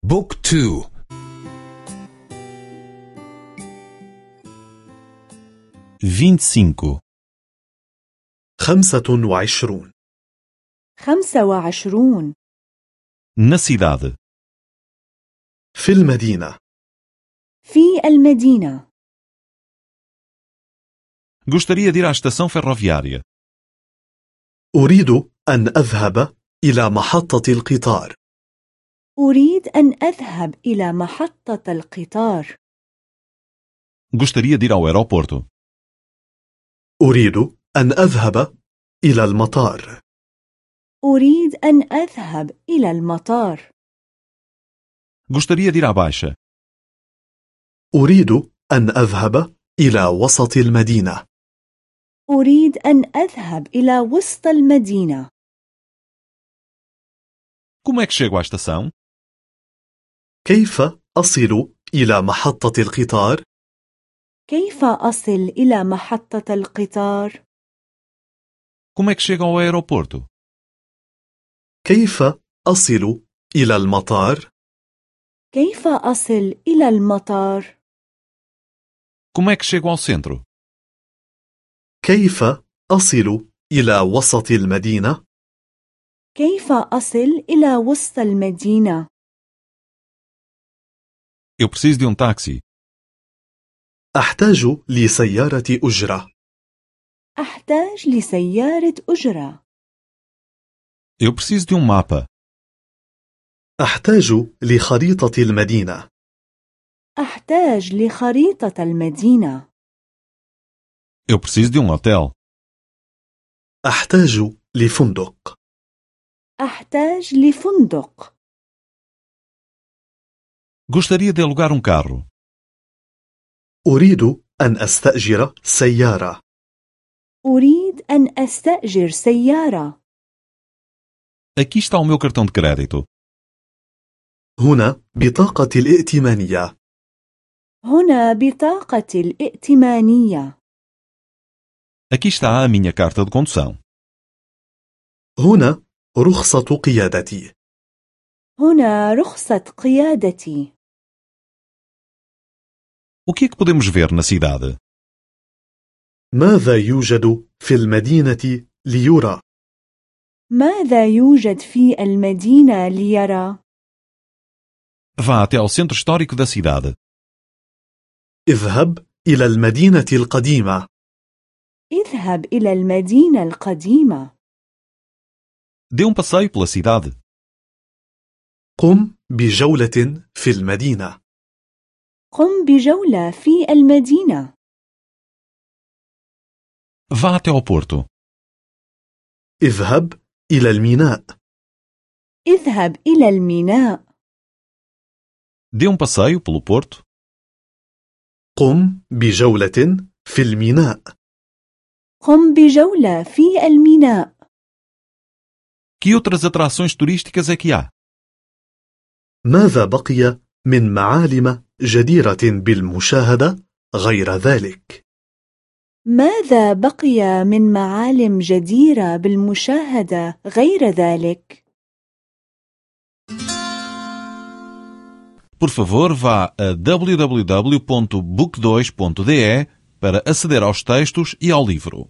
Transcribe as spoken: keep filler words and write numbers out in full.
بوك تو. vinte e cinco, خمسة وعشرون. خمسة وعشرون. na cidade, في المدينة. في المدينة. gostaria de ir à estação ferroviária. أريد أن أذهب إلى محطة القطار. أريد أن أذهب إلى محطة القطار. gostaria de ir ao aeroporto. أريد أن أذهب إلى المطار. أريد أن أذهب إلى المطار. gostaria de ir à baixa. أريد أن أذهب إلى وسط المدينة. أريد أن أذهب إلى وسط المدينة. como é que chego à estação? كيف أصل إلى محطة القطار؟ كيف أصل إلى محطة القطار؟ como é que chego ao aeroporto? كيف أصل إلى المطار؟ كيف أصل إلى المطار؟ como é que chego ao centro? كيف أصل إلى وسط المدينة؟ كيف أصل إلى وسط المدينة؟ eu preciso de um táxi. أحتاج لسيارة أجرة. أحتاج لسيارة أجرة. eu preciso de um mapa. أحتاج لخريطة المدينة. أحتاج لخريطة المدينة. eu preciso de um hotel. أحتاج لفندق. أحتاج لفندق. gostaria de alugar um carro. أريد أن أستأجر سيارة. أريد أن أستأجر سيارة. aqui está o meu cartão de crédito. هنا بطاقة الائتمانية. هنا بطاقة الائتمانية. aqui está a minha carta de condução. هنا رخصة قيادتي. هنا رخصة قيادتي. o que é que podemos ver na cidade? ماذا يوجد في المدينة ليرى؟ ماذا يوجد في المدينة ليرى؟ vá até ao centro histórico da cidade. اذهب إلى المدينة القديمة. اذهب إلى المدينة القديمة. dê um passeio pela cidade. قم بجولة في المدينة. قم بجولة في المدينة. vá até ao porto. اذهب إلى الميناء. اذهب إلى الميناء. dê um passeio pelo porto. قم بجولة في الميناء. قم بجولة في الميناء. que outras atrações turísticas é que há? ماذا بقي من معالم جديرة بالمشاهدة غير ذلك؟ ماذا بقي من معالم جديرة بالمشاهدة غير ذلك؟ Por favor, vá a w w w ponto book dois ponto d e para aceder aos textos e ao livro.